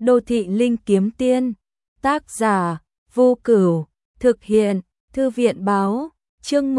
Đô thị linh kiếm tiên, tác giả, Vô Cửu, thực hiện, Thư viện báo, chương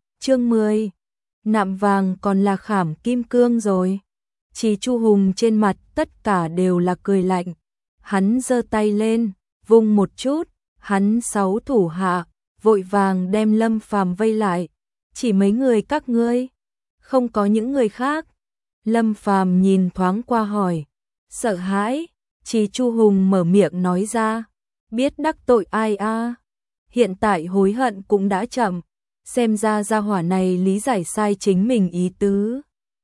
10, nạm vàng còn là khảm kim cương rồi. Chỉ Chu Hùng trên mặt tất cả đều là cười lạnh, hắn giơ tay lên, vung một chút, hắn 6 thủ hạ, vội vàng đem Lâm Phàm vây lại, chỉ mấy người các ngươi, không có những người khác. Lâm Phàm nhìn thoáng qua hỏi, sợ hãi, Chỉ Chu Hùng mở miệng nói ra, biết đắc tội ai a? Hiện tại hối hận cũng đã chậm, xem ra gia hỏa này lý giải sai chính mình ý tứ.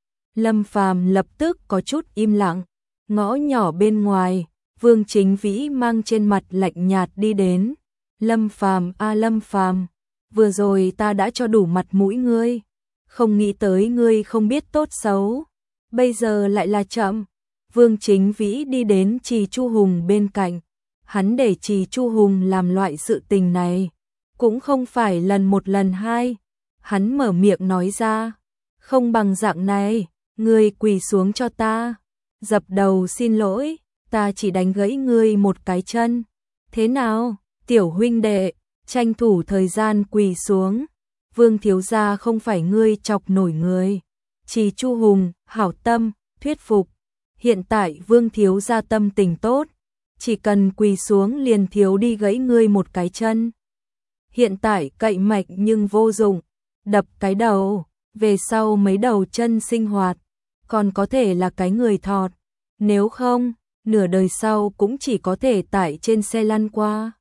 Lâm Phàm lập tức có chút im lặng, ngõ nhỏ bên ngoài, Vương Chính Vĩ mang trên mặt lạnh nhạt đi đến. Lâm Phàm a Lâm Phàm, vừa rồi ta đã cho đủ mặt mũi ngươi, không nghĩ tới ngươi không biết tốt xấu, bây giờ lại là chậm. Vương Chính Vĩ đi đến Chỉ Chu Hùng bên cạnh, hắn để Chỉ Chu Hùng làm loại sự tình này, cũng không phải lần một lần hai, hắn mở miệng nói ra, không bằng dạng này, ngươi quỳ xuống cho ta, dập đầu xin lỗi, ta chỉ đánh gãy ngươi một cái chân, thế nào, tiểu huynh đệ, tranh thủ thời gian quỳ xuống, Vương thiếu gia không phải ngươi chọc nổi người. Chỉ Chu Hùng, hảo tâm, thuyết phục, hiện tại Vương thiếu gia tâm tình tốt, chỉ cần quỳ xuống liền thiếu đi gãy ngươi một cái chân. Hiện tại cậy mạnh nhưng vô dụng, đập cái đầu, về sau mấy đầu chân sinh hoạt, còn có thể là cái người thọt, nếu không, nửa đời sau cũng chỉ có thể tải trên xe lăn qua.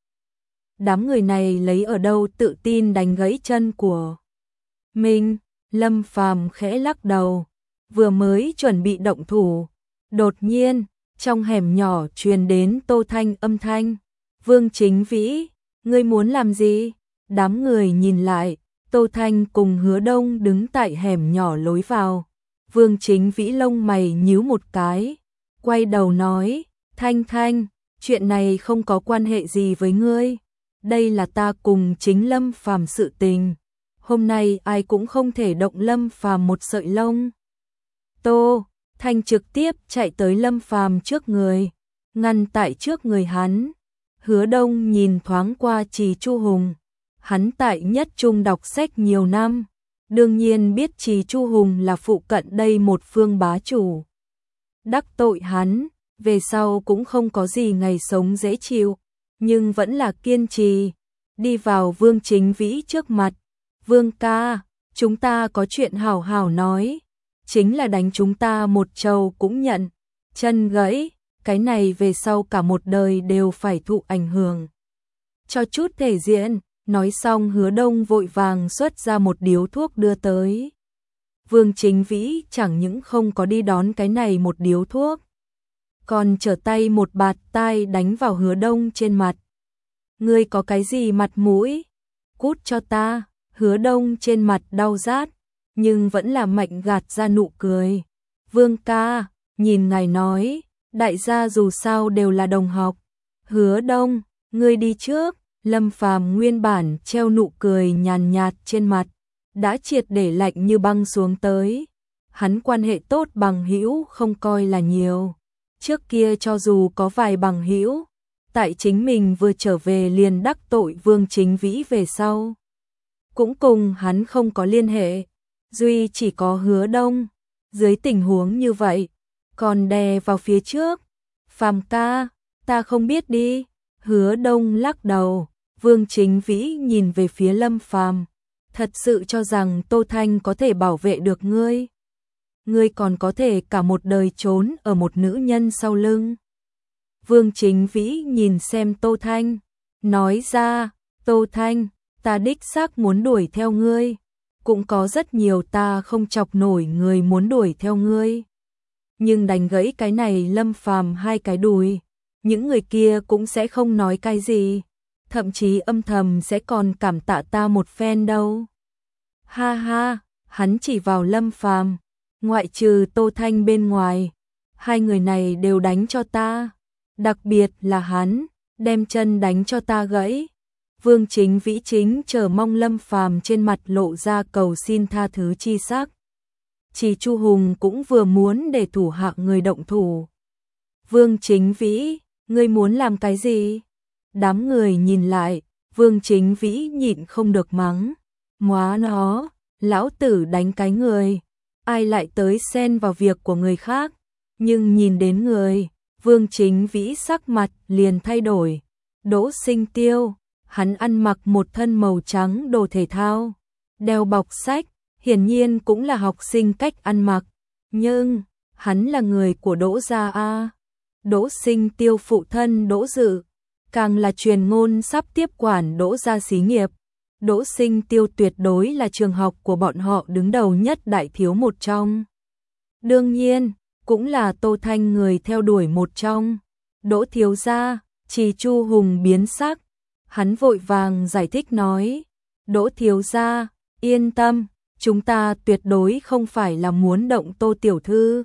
Đám người này lấy ở đâu tự tin đánh gãy chân của mình? Lâm Phàm khẽ lắc đầu, vừa mới chuẩn bị động thủ, đột nhiên, trong hẻm nhỏ truyền đến Tô Thanh âm thanh, Vương Chính Vĩ, ngươi muốn làm gì? Đám người nhìn lại, Tô Thanh cùng Hứa Đông đứng tại hẻm nhỏ lối vào. Vương Chính Vĩ lông mày nhíu một cái, quay đầu nói, Thanh Thanh, chuyện này không có quan hệ gì với ngươi, đây là ta cùng chính Lâm Phàm sự tình, hôm nay ai cũng không thể động Lâm Phàm một sợi lông. Tô Thanh trực tiếp chạy tới Lâm Phàm trước người, ngăn tại trước người hắn. Hứa Đông nhìn thoáng qua Chỉ Chu Hùng, hắn tại Nhất Trung đọc sách nhiều năm, đương nhiên biết Chỉ Chu Hùng là phụ cận đây một phương bá chủ. Đắc tội hắn, về sau cũng không có gì ngày sống dễ chịu, nhưng vẫn là kiên trì, đi vào Vương Chính Vĩ trước mặt. Vương ca, chúng ta có chuyện hảo hảo nói, chính là đánh chúng ta một trầu cũng nhận, chân gãy, cái này về sau cả một đời đều phải thụ ảnh hưởng. Cho chút thể diện, nói xong Hứa Đông vội vàng xuất ra một điếu thuốc đưa tới. Vương Chính Vĩ chẳng những không có đi đón cái này một điếu thuốc, còn trở tay một bạt tai đánh vào Hứa Đông trên mặt. Ngươi có cái gì mặt mũi? Cút cho ta. Hứa Đông trên mặt đau rát, nhưng vẫn là mạnh gạt ra nụ cười. Vương ca, nhìn ngài nói, đại gia dù sao đều là đồng học. Hứa Đông, ngươi đi trước. Lâm Phàm nguyên bản treo nụ cười nhàn nhạt trên mặt, đã triệt để lạnh như băng xuống tới. Hắn quan hệ tốt bằng hữu không coi là nhiều. Trước kia cho dù có vài bằng hữu, tại chính mình vừa trở về liền đắc tội Vương Chính Vĩ về sau, cũng cùng hắn không có liên hệ, duy chỉ có Hứa Đông. Dưới tình huống như vậy, còn đè vào phía trước. Phàm ca, ta không biết đi. Hứa Đông lắc đầu. Vương Chính Vĩ nhìn về phía Lâm Phàm, thật sự cho rằng Tô Thanh có thể bảo vệ được ngươi? Ngươi còn có thể cả một đời trốn ở một nữ nhân sau lưng. Vương Chính Vĩ nhìn xem Tô Thanh, nói ra, Tô Thanh, ta đích xác muốn đuổi theo ngươi, cũng có rất nhiều ta không chọc nổi người muốn đuổi theo ngươi. Nhưng đánh gãy cái này Lâm Phàm hai cái đùi, những người kia cũng sẽ không nói cái gì, thậm chí âm thầm sẽ còn cảm tạ ta một phen đâu. Ha ha, hắn chỉ vào Lâm Phàm, ngoại trừ Tô Thanh bên ngoài, hai người này đều đánh cho ta, đặc biệt là hắn, đem chân đánh cho ta gãy. Vương Chính Vĩ chính chờ mong Lâm Phàm trên mặt lộ ra cầu xin tha thứ chi sắc. Chỉ Chu Hùng cũng vừa muốn để thủ hạ người động thủ. Vương Chính Vĩ, Ngươi muốn làm cái gì? Đám người nhìn lại, Vương Chính Vĩ nhịn không được mắng. Móa nó, lão tử đánh cái người. Ai lại tới xen vào việc của người khác? Nhưng nhìn đến người, Vương Chính Vĩ sắc mặt liền thay đổi. Đỗ Sinh Tiêu, hắn ăn mặc một thân màu trắng đồ thể thao, đeo bọc sách, hiển nhiên cũng là học sinh cách ăn mặc. Nhưng, hắn là người của Đỗ gia a. Đỗ Sinh Tiêu phụ thân Đỗ Dự, càng là truyền ngôn sắp tiếp quản Đỗ gia xí nghiệp. Đỗ Sinh Tiêu tuyệt đối là trường học của bọn họ đứng đầu nhất đại thiếu một trong. Đương nhiên, cũng là Tô Thanh người theo đuổi một trong. Đỗ thiếu gia, Trì Chu Hùng biến sắc, hắn vội vàng giải thích nói, Đỗ thiếu gia, yên tâm, chúng ta tuyệt đối không phải là muốn động Tô tiểu thư,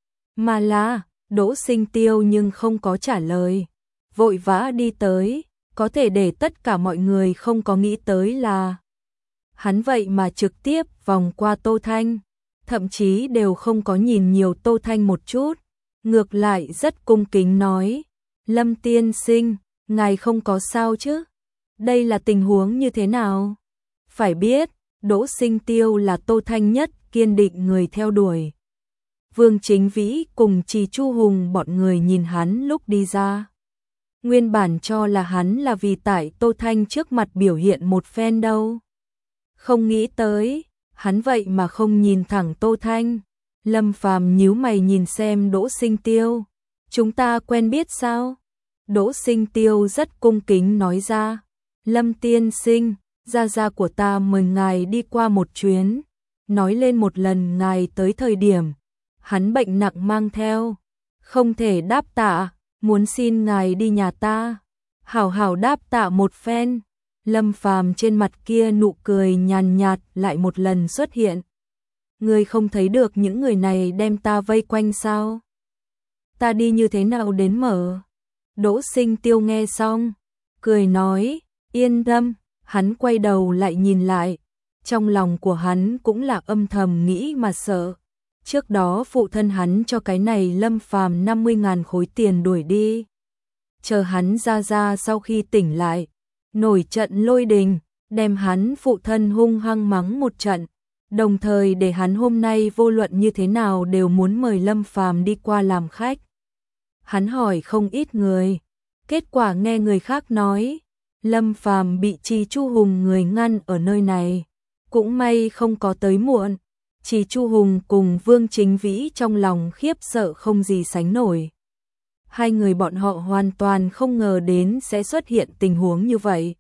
mà là, Đỗ Sinh Tiêu nhưng không có trả lời, vội vã đi tới, có thể để tất cả mọi người không có nghĩ tới là hắn vậy mà trực tiếp vòng qua Tô Thanh, thậm chí đều không có nhìn nhiều Tô Thanh một chút, ngược lại rất cung kính nói, Lâm tiên sinh, ngài không có sao chứ? Đây là tình huống như thế nào? Phải biết, Đỗ Sinh Tiêu là Tô Thanh nhất kiên định người theo đuổi. Vương Chính Vĩ cùng Trì Chu Hùng bọn người nhìn hắn lúc đi ra. Nguyên bản cho là hắn là vì tại Tô Thanh trước mặt biểu hiện một phen đâu. Không nghĩ tới, hắn vậy mà không nhìn thẳng Tô Thanh. Lâm Phàm nhíu mày nhìn xem Đỗ Sinh Tiêu. Chúng ta quen biết sao? Đỗ Sinh Tiêu rất cung kính nói ra. Lâm tiên sinh, gia gia của ta mời ngài đi qua một chuyến. Nói lên một lần ngài tới thời điểm. Hắn bệnh nặng mang theo. Không thể đáp tạ, muốn xin ngài đi nhà ta. Hảo hảo đáp tạ một phen. Lâm Phàm trên mặt kia nụ cười nhàn nhạt lại một lần xuất hiện. Ngươi không thấy được những người này đem ta vây quanh sao? Ta đi như thế nào đến mở? Đỗ Sinh Tiêu nghe xong, cười nói, yên tâm, hắn quay đầu lại nhìn lại. Trong lòng của hắn cũng là âm thầm nghĩ mà sợ. Trước đó phụ thân hắn cho cái này Lâm Phàm 50.000 khối tiền đuổi đi. Chờ hắn ra sau khi tỉnh lại, nổi trận lôi đình, đem hắn phụ thân hung hăng mắng một trận, đồng thời để hắn hôm nay vô luận như thế nào đều muốn mời Lâm Phàm đi qua làm khách. Hắn hỏi không ít người, kết quả nghe người khác nói, Lâm Phàm bị Trì Chu Hùng người ngăn ở nơi này, cũng may không có tới muộn. Trì Chu Hùng cùng Vương Chính Vĩ trong lòng khiếp sợ không gì sánh nổi. Hai người bọn họ hoàn toàn không ngờ đến sẽ xuất hiện tình huống như vậy.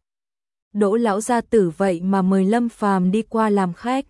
Đỗ lão gia tử vậy mà mời Lâm Phàm đi qua làm khách.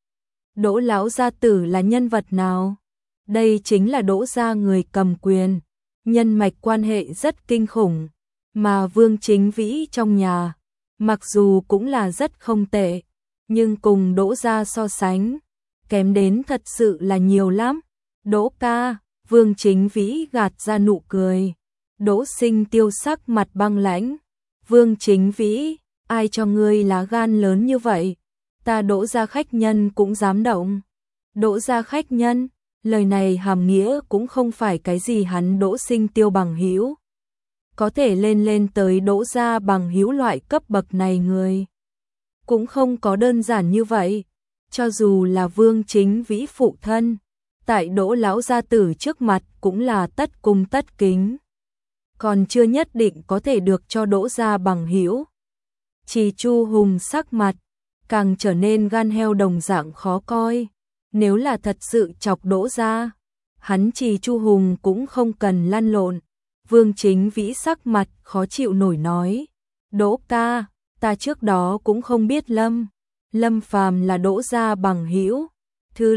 Đỗ lão gia tử là nhân vật nào? Đây chính là Đỗ gia người cầm quyền, nhân mạch quan hệ rất kinh khủng, mà Vương Chính Vĩ trong nhà, mặc dù cũng là rất không tệ, nhưng cùng Đỗ gia so sánh, kém đến thật sự là nhiều lắm. Đỗ ca, Vương Chính Vĩ gạt ra nụ cười. Đỗ Sinh Tiêu sắc mặt băng lãnh. Vương Chính Vĩ, ai cho ngươi lá gan lớn như vậy? Ta Đỗ gia khách nhân cũng dám động. Đỗ gia khách nhân, lời này hàm nghĩa cũng không phải cái gì hắn Đỗ Sinh Tiêu bằng hữu. Có thể lên tới Đỗ gia bằng hữu loại cấp bậc này người. Cũng không có đơn giản như vậy. Cho dù là Vương Chính Vĩ phụ thân, tại Đỗ lão gia tử trước mặt cũng là tất cung tất kính. Còn chưa nhất định có thể được cho Đỗ gia bằng hữu. Trì Chu Hùng sắc mặt càng trở nên gan heo đồng dạng khó coi. Nếu là thật sự chọc Đỗ gia, hắn Trì Chu Hùng cũng không cần lăn lộn. Vương Chính Vĩ sắc mặt khó chịu nổi nói, Đỗ ca, ta trước đó cũng không biết Lâm Phàm là Đỗ gia bằng hữu. Thứ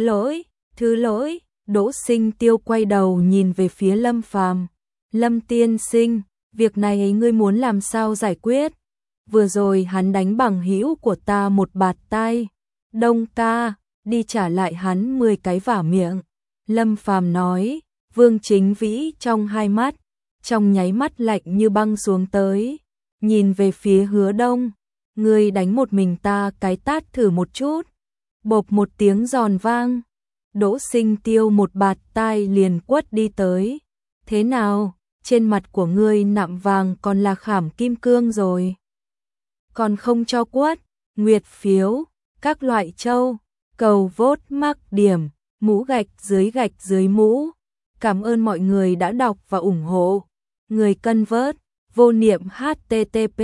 lỗi, Đỗ Sinh Tiêu quay đầu nhìn về phía Lâm Phàm. Lâm tiên sinh, việc này ngươi muốn làm sao giải quyết? Vừa rồi hắn đánh bằng hữu của ta một bạt tai. Đông ca, đi trả lại hắn 10 cái vả miệng. Lâm Phàm nói, Vương Chính Vĩ trong hai mắt, trong nháy mắt lạnh như băng xuống tới. Nhìn về phía Hứa Đông, ngươi đánh một mình ta cái tát thử một chút. Bộp một tiếng giòn vang. Đỗ Sinh Tiêu một bạt tai liền quất đi tới. Thế nào? trên mặt của ngươi nạm vàng còn là khảm kim cương rồi. Còn không cho quất, nguyệt phiếu, các loại châu, cầu vote mắc điểm, mũ gạch dưới mũ. Cảm ơn mọi người đã đọc và ủng hộ. Người cân vớt, vô niệm http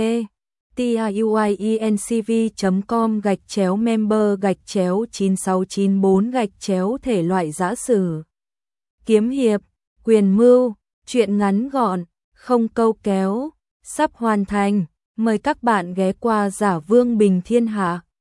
tiuincv.com/member/9694- thể loại giã sử, kiếm hiệp, quyền mưu, truyện ngắn gọn, không câu kéo, sắp hoàn thành. Mời các bạn ghé qua Giả Vương Bình Thiên Hạ.